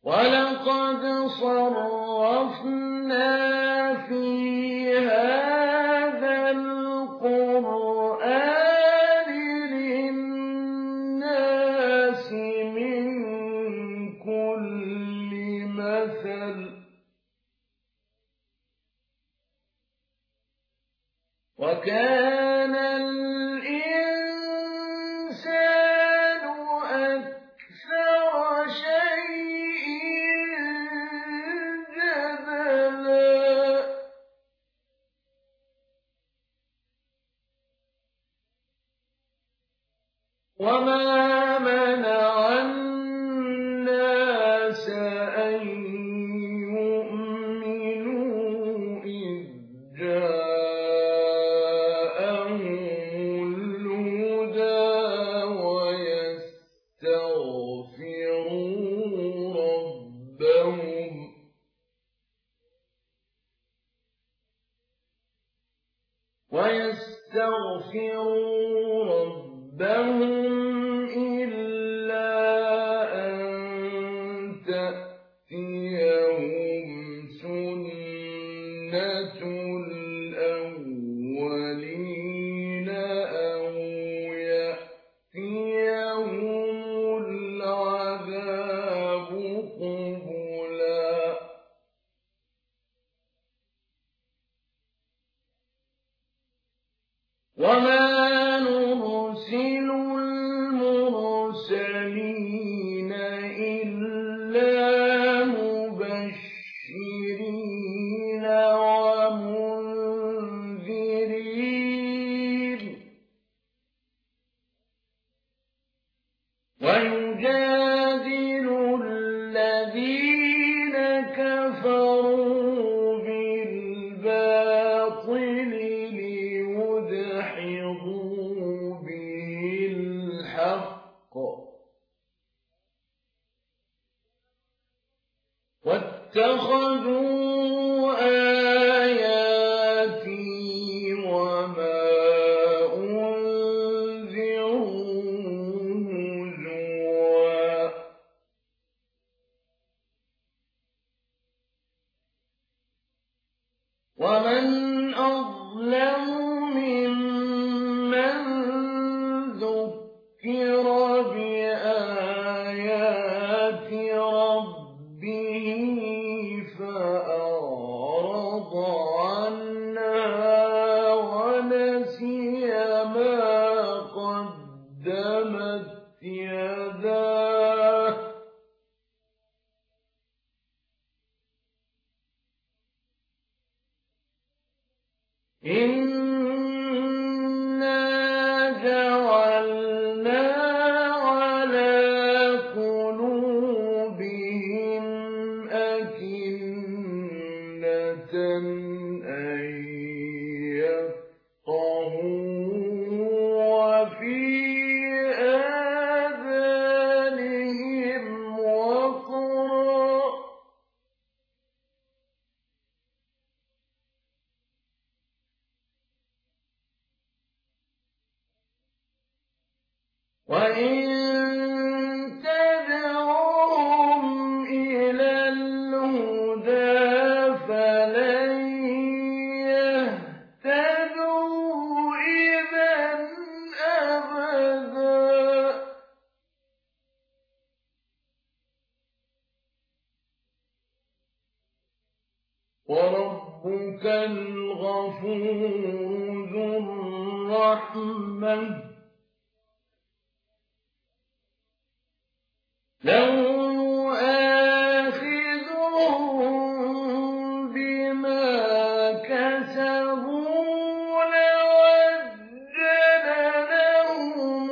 وَلَقَدْ صَرَّفْنَا فِي هَٰذَا الْقُرْآنِ لِلنَّاسِ مِن كُلِّ مَثَلٍ ۚ وَكَانَ الْإِنسَانُ أَكْثَرَ شَيْءٍ جَدَلًا. وَمَا مَنَعَ النَّاسَ أَن يُؤْمِنُوا إِذْ جَاءَهُمُ الْهُدَىٰ وَيَسْتَغْفِرُوا رَبَّهُمْ إِلَّا أَن تَأْتِيَهُمْ سُنَّةُ الْأَوَّلِينَ أَوْ يَأْتِيَهُمُ الْعَذَابُ قُبُلًا. وَمَا نُرْسِلُ الْمُرْسَلِينَ إِلَّا مُبَشِّرِينَ وَمُنذِرِينَ وَيُجَادِلُ الَّذِينَ كَفَرُوا بِالْبَاطِلِ لِيُدْحِضُوا بِهِ الْحَقَّ ۖ وَاتَّخَذُوا آيَاتِي وَمَا أُنذِرُوا هُزُوًا. وَمَنْ أَظْلَمُ مِمَّن ذُكِّرَ بِآيَاتِ رَبِّهِ فَأَعْرَضَ عَنْهَا وَنَسِيَ مَا قَدَّمَتْ يَدَاهُ ۚ إِنَّا جَعَلْنَا عَلَىٰ قُلُوبِهِمْ أَكِنَّةً أَن يَفْقَهُوهُ وَفِي آذَانِهِمْ وَقْرًا ۚ وَإِن تَدْعُوهُمْ إِلَى الْهُدَىٰ فَلَن يَهْتَدُوا إِذًا أَبَدًا ۚ وَرَبُّكَ الْغَفُورُ ذُو الرَّحْمَةِ، لَوْ يُؤَاخِذُهُم بِمَا كَسَبُوا لَعَجَّلَ لَهُمُ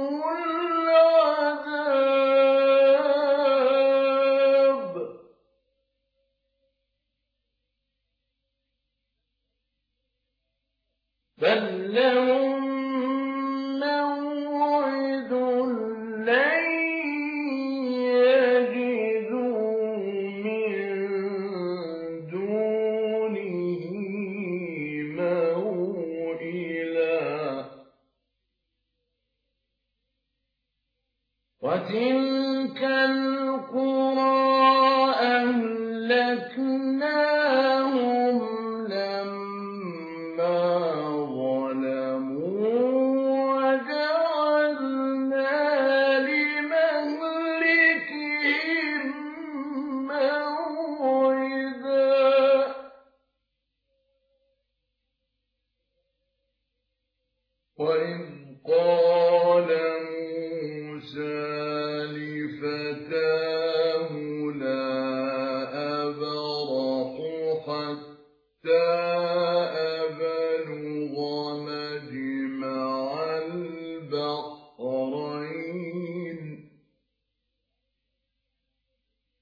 الْعَذَابَ ۚ بَل لَّهُم مَّوْعِدٌ لَّن يَجِدُوا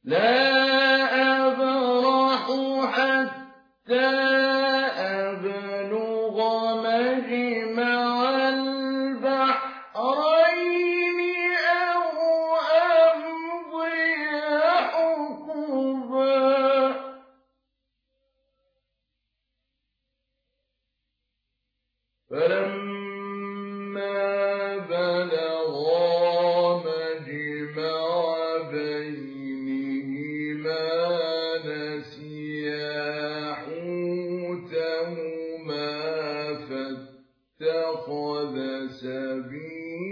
لا أبرح حتى أبلغ مجمع البحرين أو أمضي حقبا فلما بلغا مجمع بينهما نسيا حوتهما فاتخذ سبيلا